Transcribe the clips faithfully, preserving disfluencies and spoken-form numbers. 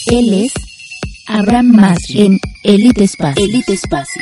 Él es Abraham Masri en Elite Espacios. Elite Espacios.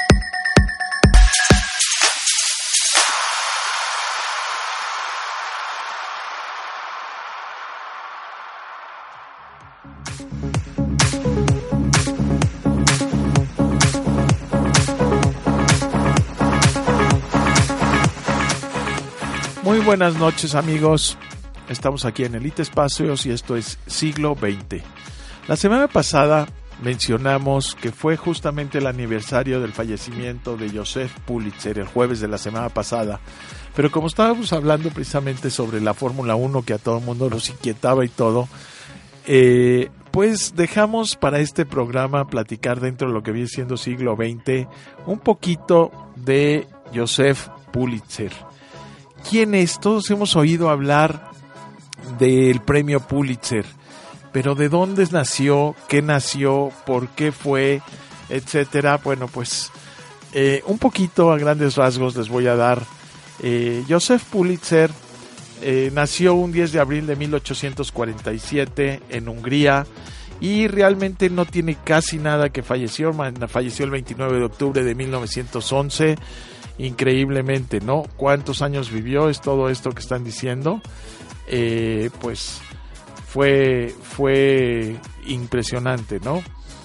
Muy buenas noches, amigos. Estamos aquí en Elite Espacios y esto es Siglo veinte. La semana pasada mencionamos que fue justamente el aniversario del fallecimiento de Joseph Pulitzer, el jueves de la semana pasada. Pero como estábamos hablando precisamente sobre la Fórmula uno, que a todo el mundo nos inquietaba y todo, eh, pues dejamos para este programa platicar dentro de lo que viene siendo Siglo veinte un poquito de Joseph Pulitzer. ¿Quién es? Todos hemos oído hablar del premio Pulitzer, pero ¿de dónde nació? ¿Qué nació? ¿Por qué fue? Etcétera. Bueno, pues eh, un poquito a grandes rasgos les voy a dar. Eh, Joseph Pulitzer eh, nació un diez de abril de mil ochocientos cuarenta y siete en Hungría y realmente no tiene casi nada que falleció. Falleció el veintinueve de octubre de mil novecientos once. Increíblemente, ¿no? ¿Cuántos años vivió? Es todo esto que están diciendo. Eh, pues fue, fue impresionante, ¿no?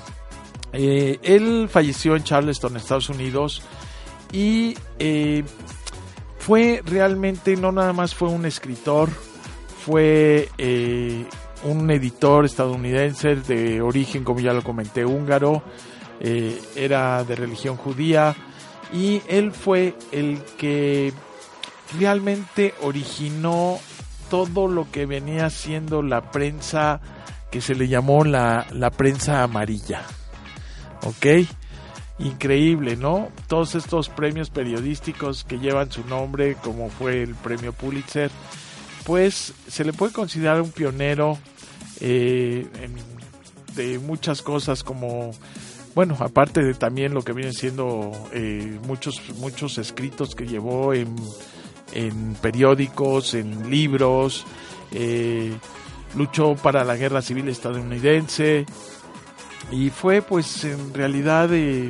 Eh, él falleció en Charleston, Estados Unidos, y eh, fue realmente, no nada más fue un escritor, fue eh, un editor estadounidense de origen, como ya lo comenté, húngaro, eh, era de religión judía. Y él fue el que realmente originó todo lo que venía siendo la prensa que se le llamó la, la prensa amarilla. ¿Ok? Increíble, ¿no? Todos estos premios periodísticos que llevan su nombre, como fue el premio Pulitzer, pues se le puede considerar un pionero eh, en, de muchas cosas como... Bueno, aparte de también lo que vienen siendo eh, muchos muchos escritos que llevó en, en periódicos, en libros, eh, luchó para la guerra civil estadounidense y fue pues en realidad eh,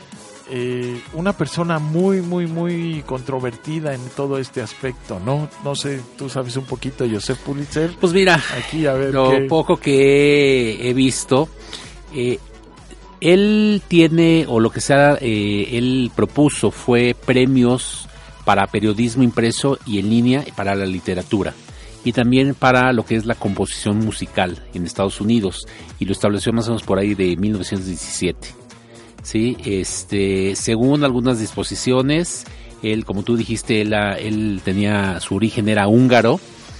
eh, una persona muy, muy, muy controvertida en todo este aspecto, ¿no? No sé, tú sabes un poquito de Joseph Pulitzer. Pues mira, aquí a ver lo qué... poco que he visto... Eh, Él tiene, o lo que sea, eh, él propuso fue premios para periodismo impreso y en línea para la literatura y también para lo que es la composición musical en Estados Unidos y lo estableció más o menos por ahí de mil novecientos diecisiete. Sí, este, según algunas disposiciones, él, como tú dijiste, él, él tenía, su origen era húngaro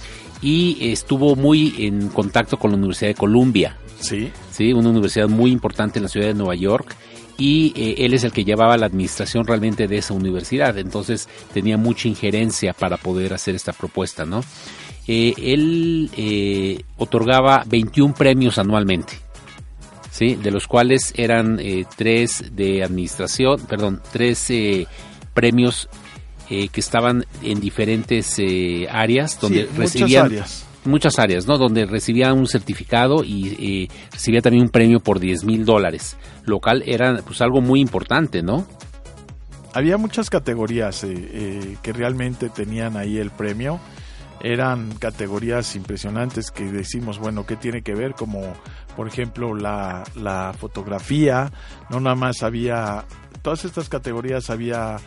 y estuvo muy en contacto con la Universidad de Columbia. Sí. Sí, una universidad muy importante en la ciudad de Nueva York y eh, él es el que llevaba la administración realmente de esa universidad, entonces tenía mucha injerencia para poder hacer esta propuesta, ¿no? Eh, él eh, otorgaba veintiún premios anualmente, ¿sí? De los cuales eran eh, tres de administración, perdón, tres eh, premios eh, que estaban en diferentes eh, áreas donde sí, recibían... muchas áreas. muchas áreas, ¿no? Donde recibía un certificado y eh, recibía también un premio por diez mil dólares, lo cual era pues algo muy importante, ¿no? Había muchas categorías eh, eh, que realmente tenían ahí el premio. Eran categorías impresionantes que decimos, bueno, ¿qué tiene que ver? Como, por ejemplo, la, la fotografía. No nada más había... Todas estas categorías había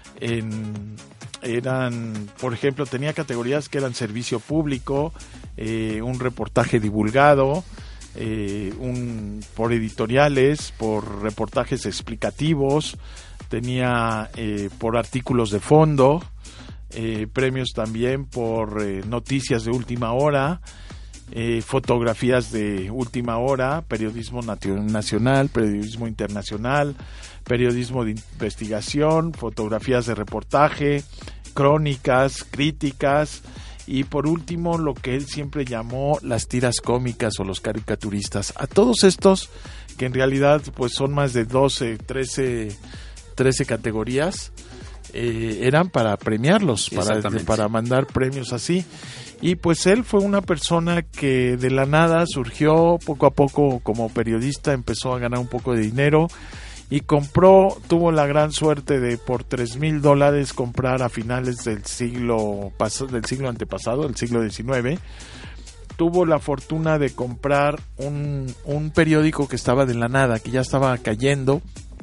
en... eran, por ejemplo, tenía categorías que eran servicio público, eh, un reportaje divulgado, eh, un por editoriales, por reportajes explicativos, tenía eh, por artículos de fondo, eh, premios también por eh, noticias de última hora, eh, fotografías de última hora, periodismo nacional, periodismo internacional, periodismo de investigación, fotografías de reportaje, crónicas, críticas y por último lo que él siempre llamó las tiras cómicas o los caricaturistas. A todos estos, que en realidad pues son más de doce, trece, trece categorías, eh, eran para premiarlos, para, para mandar premios así. Y pues él fue una persona que de la nada surgió poco a poco como periodista, empezó a ganar un poco de dinero y compró, tuvo la gran suerte de por tres mil dólares comprar a finales del siglo pas- del siglo antepasado, del siglo diecinueve. Tuvo la fortuna de comprar un, un periódico que estaba de la nada, que ya estaba cayendo.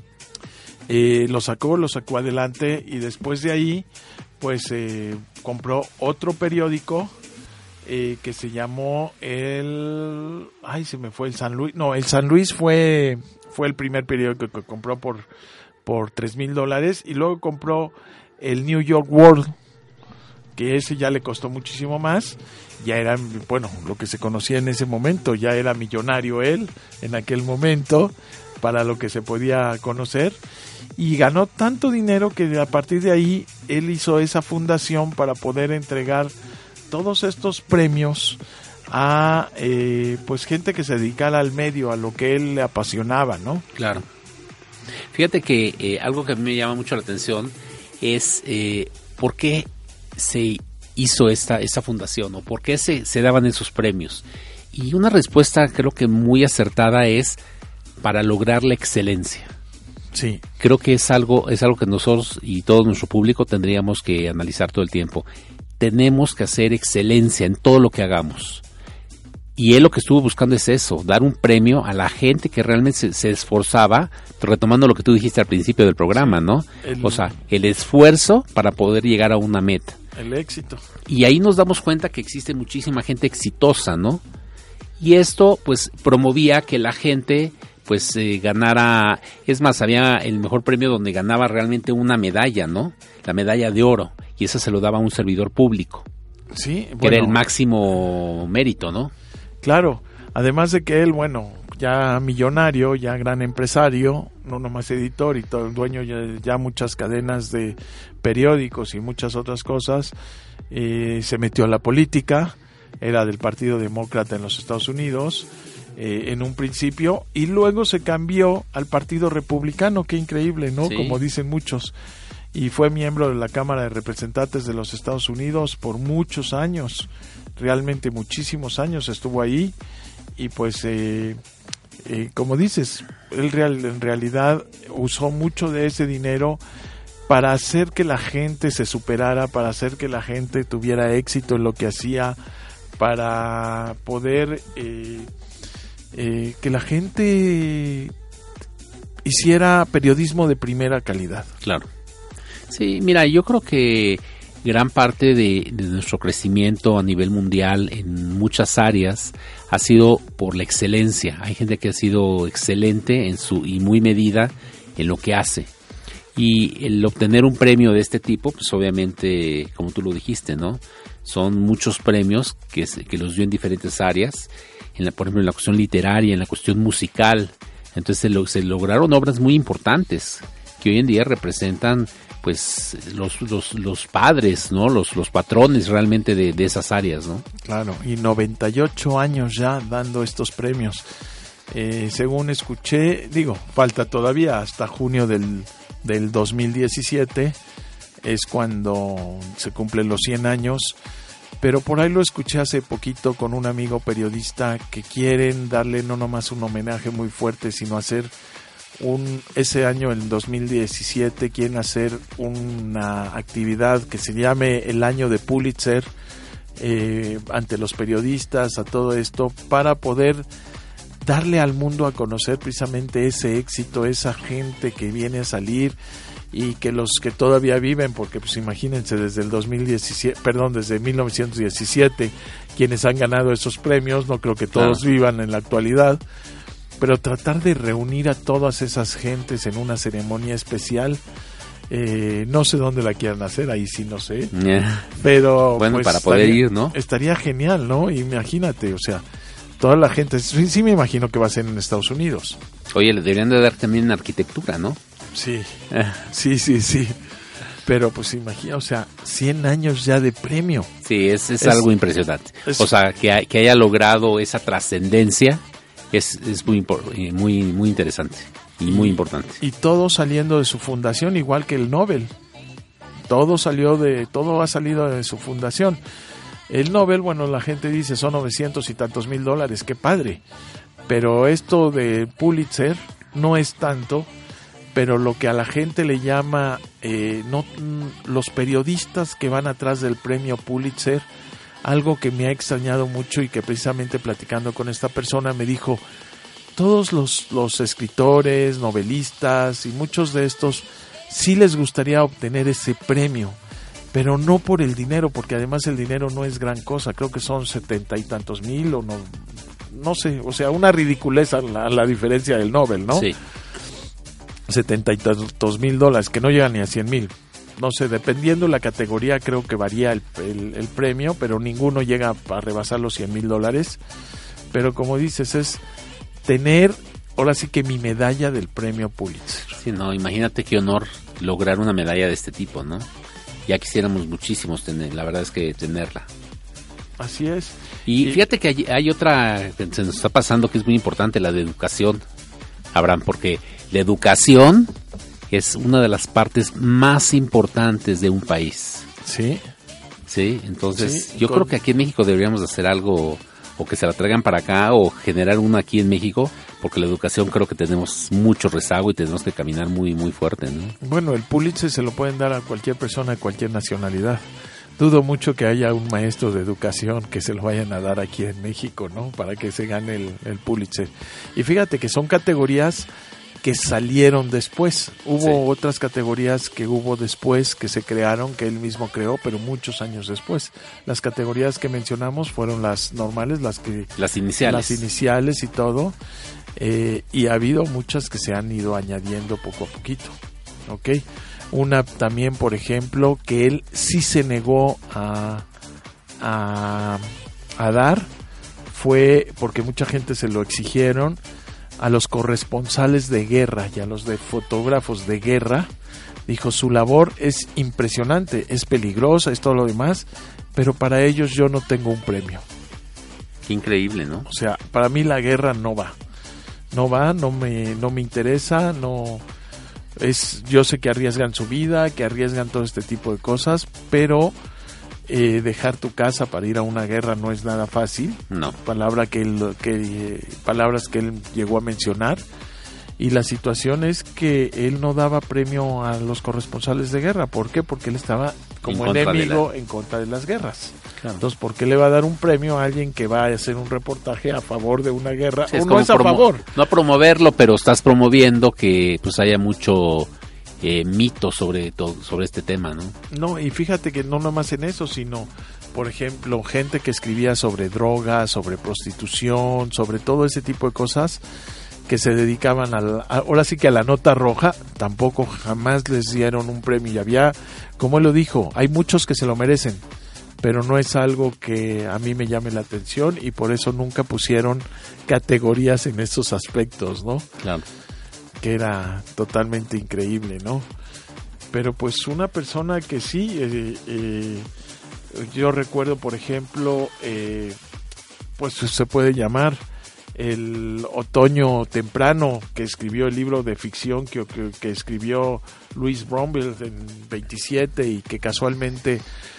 Eh, lo sacó, lo sacó adelante y después de ahí pues eh, compró otro periódico eh, que se llamó el... Ay, se me fue el San Luis. No, el San Luis fue, fue el primer periódico que compró por, por tres mil dólares y luego compró el New York World, que ese ya le costó muchísimo más. Ya era, bueno, lo que se conocía en ese momento, ya era millonario él en aquel momento para lo que se podía conocer. Y ganó tanto dinero que a partir de ahí él hizo esa fundación para poder entregar todos estos premios a eh, pues gente que se dedicara al medio, a lo que él le apasionaba, ¿no? Claro. Fíjate que eh, algo que a mí me llama mucho la atención es eh, por qué se hizo esta, esta fundación o por qué se, se daban esos premios. Y una respuesta creo que muy acertada es para lograr la excelencia. Sí. Creo que es algo, es algo que nosotros y todo nuestro público tendríamos que analizar todo el tiempo. Tenemos que hacer excelencia en todo lo que hagamos. Y él lo que estuvo buscando es eso, dar un premio a la gente que realmente se, se esforzaba, retomando lo que tú dijiste al principio del programa, ¿no? El, o sea, el esfuerzo para poder llegar a una meta. El éxito. Y ahí nos damos cuenta que existe muchísima gente exitosa, ¿no? Y esto, pues, promovía que la gente... pues eh, ganara, es más, había el mejor premio donde ganaba realmente una medalla, ¿no? La medalla de oro, y esa se lo daba a un servidor público. Sí, bueno, que era el máximo mérito, ¿no? Claro, además de que él, bueno, ya millonario, ya gran empresario, no nomás editor y todo, dueño ya, ya muchas cadenas de periódicos y muchas otras cosas, eh, se metió a la política, era del Partido Demócrata en los Estados Unidos, Eh, en un principio, y luego se cambió al Partido Republicano, qué increíble, ¿no? Sí. Como dicen muchos, y fue miembro de la Cámara de Representantes de los Estados Unidos por muchos años, realmente muchísimos años estuvo ahí, y pues eh, eh, como dices, él real, en realidad usó mucho de ese dinero para hacer que la gente se superara, para hacer que la gente tuviera éxito en lo que hacía, para poder eh, Eh, que la gente hiciera periodismo de primera calidad. Claro. Sí, mira, yo creo que gran parte de, de nuestro crecimiento a nivel mundial en muchas áreas ha sido por la excelencia. Hay gente que ha sido excelente en su y muy medida en lo que hace. Y el obtener un premio de este tipo, pues obviamente, como tú lo dijiste, ¿no? Son muchos premios que, que los dio en diferentes áreas. En la, por ejemplo, en la cuestión literaria, en la cuestión musical. Entonces se, lo, se lograron obras muy importantes que hoy en día representan pues los los, los padres, ¿no? Los, los patrones realmente de, de esas áreas, ¿no? Claro, y noventa y ocho años ya dando estos premios. Eh, según escuché, digo, falta todavía hasta junio del, del dos mil diecisiete, es cuando se cumplen los cien años. Pero por ahí lo escuché hace poquito con un amigo periodista que quieren darle no nomás un homenaje muy fuerte, sino hacer un ese año, el dos mil diecisiete, quieren hacer una actividad que se llame el año de Pulitzer eh, ante los periodistas, a todo esto, para poder darle al mundo a conocer precisamente ese éxito, esa gente que viene a salir y que los que todavía viven, porque pues imagínense desde el dos mil diecisiete, perdón, desde mil novecientos diecisiete, quienes han ganado esos premios, no creo que todos claro. vivan en la actualidad, pero tratar de reunir a todas esas gentes en una ceremonia especial, eh, no sé dónde la quieran hacer, ahí sí no sé, yeah. pero bueno, pues, para poder estaría, ir, ¿no? Estaría genial, ¿no? Imagínate, o sea, toda la gente, sí, sí me imagino que va a ser en Estados Unidos. Oye, le deberían de dar también arquitectura, ¿no? Sí, sí, sí, sí. Pero pues imagina, o sea, cien años ya de premio. Sí, es, es, es algo impresionante. Es, o sea, que, que haya logrado esa trascendencia es, es muy, muy, muy interesante y, y muy importante. Y todo saliendo de su fundación, igual que el Nobel. todo salió de, todo ha salido de su fundación. El Nobel, bueno, la gente dice son novecientos y tantos mil dólares, qué padre, pero esto de Pulitzer no es tanto, pero lo que a la gente le llama, eh, no, los periodistas que van atrás del premio Pulitzer, algo que me ha extrañado mucho y que precisamente platicando con esta persona me dijo, todos los, los escritores, novelistas y muchos de estos sí les gustaría obtener ese premio, pero no por el dinero, porque además el dinero no es gran cosa, creo que son setenta y tantos mil o no, no sé, o sea, una ridiculez a la, a la diferencia del Nobel, ¿no? Sí. Setenta y tantos mil dólares, que no llegan ni a cien mil. No sé, dependiendo la categoría creo que varía el, el, el premio, pero ninguno llega a rebasar los cien mil dólares. Pero como dices, es tener, ahora sí que mi medalla del premio Pulitzer. Sí, no, imagínate qué honor lograr una medalla de este tipo, ¿no? Ya quisiéramos muchísimos tener, la verdad es que tenerla. Así es. Y, y fíjate que hay, hay otra que se nos está pasando que es muy importante, la de educación, Abraham, porque la educación es una de las partes más importantes de un país. Sí. Sí, entonces sí, yo con... creo que aquí en México deberíamos hacer algo, o que se la traigan para acá, o generar una aquí en México, porque la educación creo que tenemos mucho rezago y tenemos que caminar muy, muy fuerte, ¿no? Bueno, el Pulitzer se lo pueden dar a cualquier persona de cualquier nacionalidad. Dudo mucho que haya un maestro de educación que se lo vayan a dar aquí en México, ¿no? Para que se gane el, el Pulitzer. Y fíjate que son categorías que salieron después. Hubo sí. otras categorías que hubo después, que se crearon, que él mismo creó, pero muchos años después. Las categorías que mencionamos fueron las normales, las que las iniciales, las iniciales y todo. Eh, y ha habido muchas que se han ido añadiendo poco a poquito. ¿Ok? Una también, por ejemplo, que él sí se negó a, a, a dar, fue porque mucha gente se lo exigieron, a los corresponsales de guerra y a los de fotógrafos de guerra. Dijo, su labor es impresionante, es peligrosa, es todo lo demás, pero para ellos yo no tengo un premio. Qué increíble, ¿no? O sea, para mí la guerra no va. No va, no me, no me interesa, no es, yo sé que arriesgan su vida, que arriesgan todo este tipo de cosas, pero Eh, dejar tu casa para ir a una guerra no es nada fácil. No. Palabra que él, que eh, palabras que él llegó a mencionar. Y la situación es que él no daba premio a los corresponsales de guerra. ¿Por qué? Porque él estaba como en enemigo la... en contra de las guerras. Claro. Entonces, ¿por qué le va a dar un premio a alguien que va a hacer un reportaje a favor de una guerra? Sí, o es no es a promo- favor. No a promoverlo, pero estás promoviendo que pues haya mucho Eh, mitos sobre todo, sobre este tema, ¿no? No, y fíjate que no nomás en eso, sino, por ejemplo, gente que escribía sobre drogas, sobre prostitución, sobre todo ese tipo de cosas, que se dedicaban a, la, a ahora sí que a la nota roja, tampoco jamás les dieron un premio. Y había, como él lo dijo, hay muchos que se lo merecen, pero no es algo que a mí me llame la atención y por eso nunca pusieron categorías en esos aspectos, ¿no? Claro. Que era totalmente increíble, ¿no? Pero pues una persona que sí, eh, eh, yo recuerdo, por ejemplo, eh, pues se puede llamar el Otoño Temprano, que escribió el libro de ficción que, que, que escribió Louise Bromfield en veintisiete y que casualmente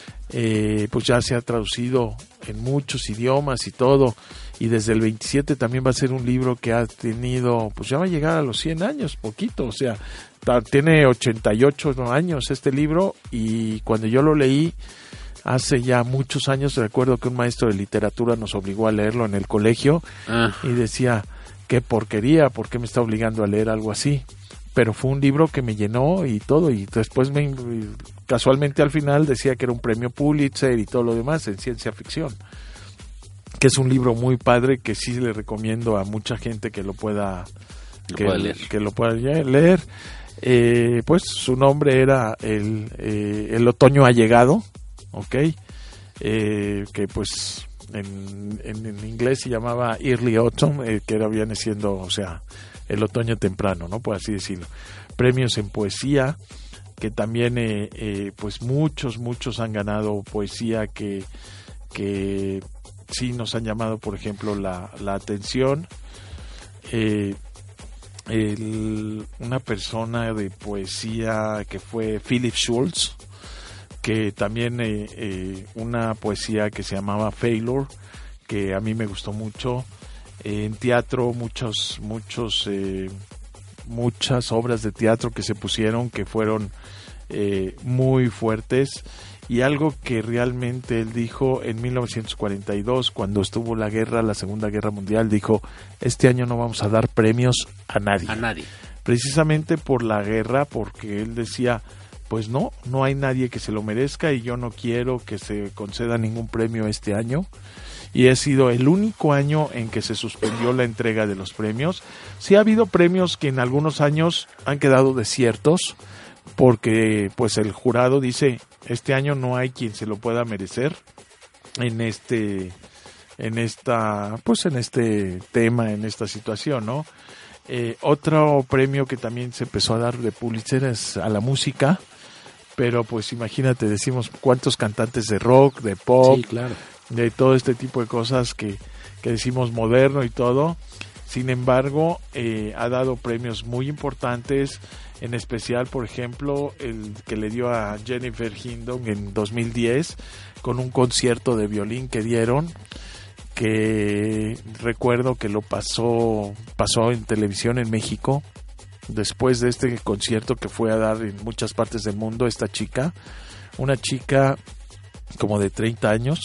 eh, pues ya se ha traducido en muchos idiomas y todo. Y desde el veintisiete también va a ser un libro que ha tenido, pues ya va a llegar a los cien años, poquito, o sea, tiene ochenta y ocho años este libro, y cuando yo lo leí hace ya muchos años, recuerdo que un maestro de literatura nos obligó a leerlo en el colegio ah. y decía, qué porquería, ¿por qué me está obligando a leer algo así? Pero fue un libro que me llenó y todo, y después me, casualmente al final decía que era un premio Pulitzer y todo lo demás en ciencia ficción. Que es un libro muy padre que sí le recomiendo a mucha gente que lo pueda, lo que, pueda leer. que lo pueda leer. Eh, pues su nombre era el, eh, el Otoño ha llegado, ¿ok? Eh, que pues en, en, en inglés se llamaba Early Autumn, eh, que era, viene siendo, o sea, el otoño temprano, ¿no? Por así decirlo. Premios en poesía, que también eh, eh, pues muchos, muchos han ganado poesía que, que sí nos han llamado, por ejemplo, la, la atención. Eh, el, una persona de poesía que fue Philip Schultz, que también eh, eh, una poesía que se llamaba Failure, que a mí me gustó mucho. Eh, en teatro, muchos, muchos, eh, muchas obras de teatro que se pusieron que fueron eh, muy fuertes. Y algo que realmente él dijo en mil novecientos cuarenta y dos, cuando estuvo la guerra, la Segunda Guerra Mundial, dijo: este año no vamos a dar premios a nadie. A nadie. Precisamente por la guerra, porque él decía, pues no, no hay nadie que se lo merezca y yo no quiero que se conceda ningún premio este año. Y ha sido el único año en que se suspendió la entrega de los premios. Sí ha habido premios que en algunos años han quedado desiertos, porque pues el jurado dice, este año no hay quien se lo pueda merecer en este en esta pues en este tema, en esta situación, ¿no? Eh, otro premio que también se empezó a dar de Pulitzer es a la música, pero pues imagínate, decimos cuántos cantantes de rock, de pop, sí, claro, de todo este tipo de cosas que, que decimos moderno y todo. Sin embargo, eh, ha dado premios muy importantes, en especial, por ejemplo, el que le dio a Jennifer Hindon en dos mil diez con un concierto de violín que dieron, que recuerdo que lo pasó pasó en televisión en México, después de este concierto que fue a dar en muchas partes del mundo esta chica, una chica como de treinta años,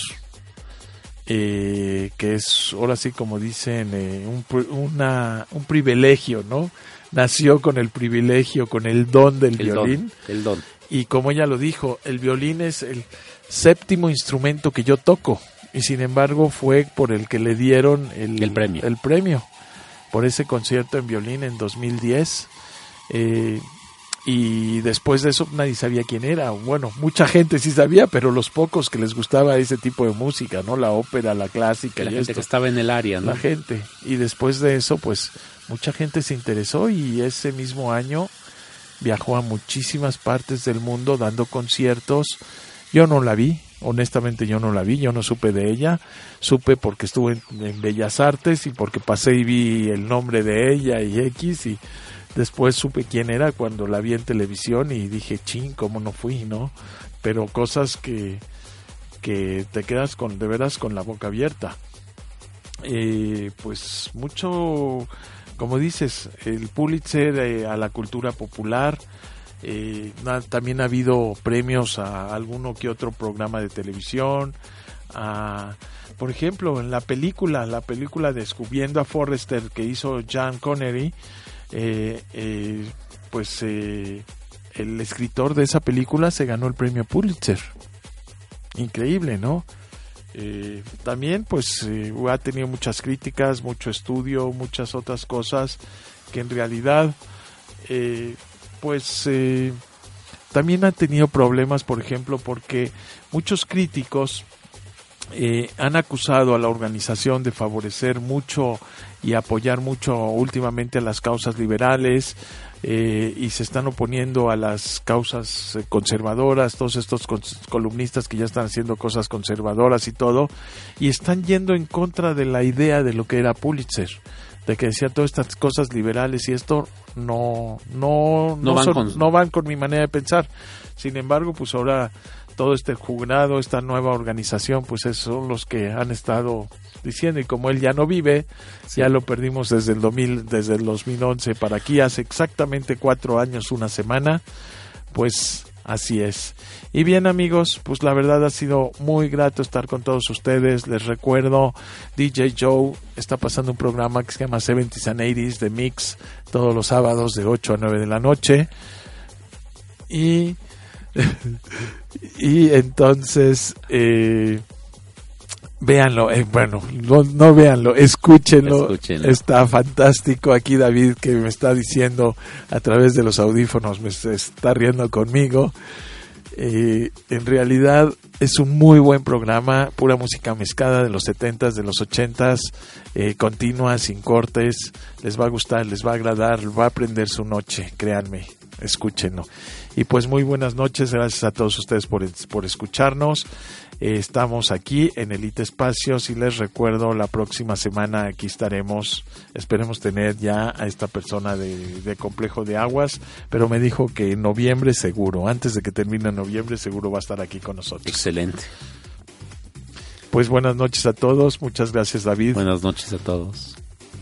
eh, que es, ahora sí como dicen, eh, un, una, un privilegio, ¿no? Nació con el privilegio, con el don del el violín. Don, el don. Y como ella lo dijo, el violín es el séptimo instrumento que yo toco. Y sin embargo fue por el que le dieron el, el premio. el premio por ese concierto en violín en dos mil diez. Eh, y después de eso nadie sabía quién era. Bueno, mucha gente sí sabía, pero los pocos que les gustaba ese tipo de música, ¿no? La ópera, la clásica. La y gente esto. que estaba en el área, ¿no? La gente. Y después de eso, pues mucha gente se interesó y ese mismo año viajó a muchísimas partes del mundo dando conciertos. Yo no la vi, honestamente yo no la vi, yo no supe de ella, supe porque estuve en, en Bellas Artes y porque pasé y vi el nombre de ella y X, y después supe quién era cuando la vi en televisión y dije, chin, cómo no fui, ¿no? Pero cosas que, que te quedas con, de veras con la boca abierta. Eh, pues mucho, como dices, el Pulitzer eh, a la cultura popular. Eh, na, también ha habido premios a alguno que otro programa de televisión, a, por ejemplo, en la película, la película Descubriendo a Forrester que hizo Sean Connery, eh, eh, pues eh, el escritor de esa película se ganó el premio Pulitzer. Increíble, ¿no? Eh, también pues eh, ha tenido muchas críticas, mucho estudio, muchas otras cosas que en realidad eh, pues eh, también han tenido problemas, por ejemplo, porque muchos críticos eh, han acusado a la organización de favorecer mucho y apoyar mucho últimamente a las causas liberales, eh, y se están oponiendo a las causas eh, conservadoras, todos estos columnistas que ya están haciendo cosas conservadoras y todo, y están yendo en contra de la idea de lo que era Pulitzer, de que decía todas estas cosas liberales y esto no no no, no, van, son, con... no van con mi manera de pensar. Sin embargo, pues ahora todo este jurado, esta nueva organización, pues esos son los que han estado diciendo, y como él ya no vive, sí. Ya lo perdimos desde el dos mil, desde el dos mil once para aquí, hace exactamente cuatro años, una semana, pues así es. Y bien, amigos, pues la verdad ha sido muy grato estar con todos ustedes. Les recuerdo, D J Joe está pasando un programa que se llama seventies and eighties de Mix todos los sábados de ocho a nueve de la noche. Y y entonces eh, véanlo, eh, bueno, no, no véanlo, escúchenlo, escúchenlo, está fantástico. Aquí David, que me está diciendo a través de los audífonos, me está riendo conmigo. Eh, en realidad es un muy buen programa, pura música mezclada de los setentas, de los ochentas, eh, continua, sin cortes. Les va a gustar, les va a agradar, va a prender su noche, créanme. escúchenlo. Y pues muy buenas noches, gracias a todos ustedes por, por escucharnos. Eh, estamos aquí en Elite Espacios y les recuerdo, la próxima semana aquí estaremos, esperemos tener ya a esta persona de, de Complejo de Aguas, pero me dijo que en noviembre seguro, antes de que termine noviembre seguro va a estar aquí con nosotros. Excelente. Pues buenas noches a todos, muchas gracias, David. Buenas noches a todos.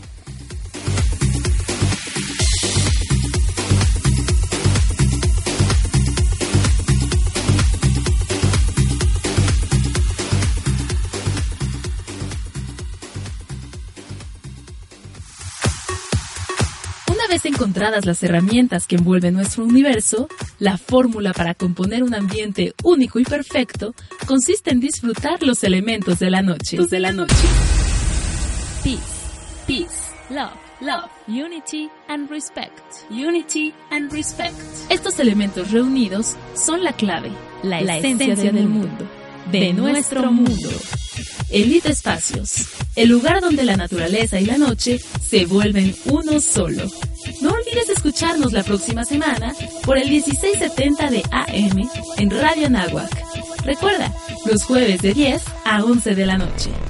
Una vez encontradas las herramientas que envuelven nuestro universo, la fórmula para componer un ambiente único y perfecto consiste en disfrutar los elementos de la noche. De la noche. Peace, peace, love, love, unity and respect, unity and respect. Estos elementos reunidos son la clave, la, la esencia, esencia del mundo, de nuestro mundo. Elite Espacios, el lugar donde la naturaleza y la noche se vuelven uno solo. No olvides escucharnos la próxima semana por el dieciséis setenta de A M en Radio Anáhuac. Recuerda, los jueves de diez a once de la noche.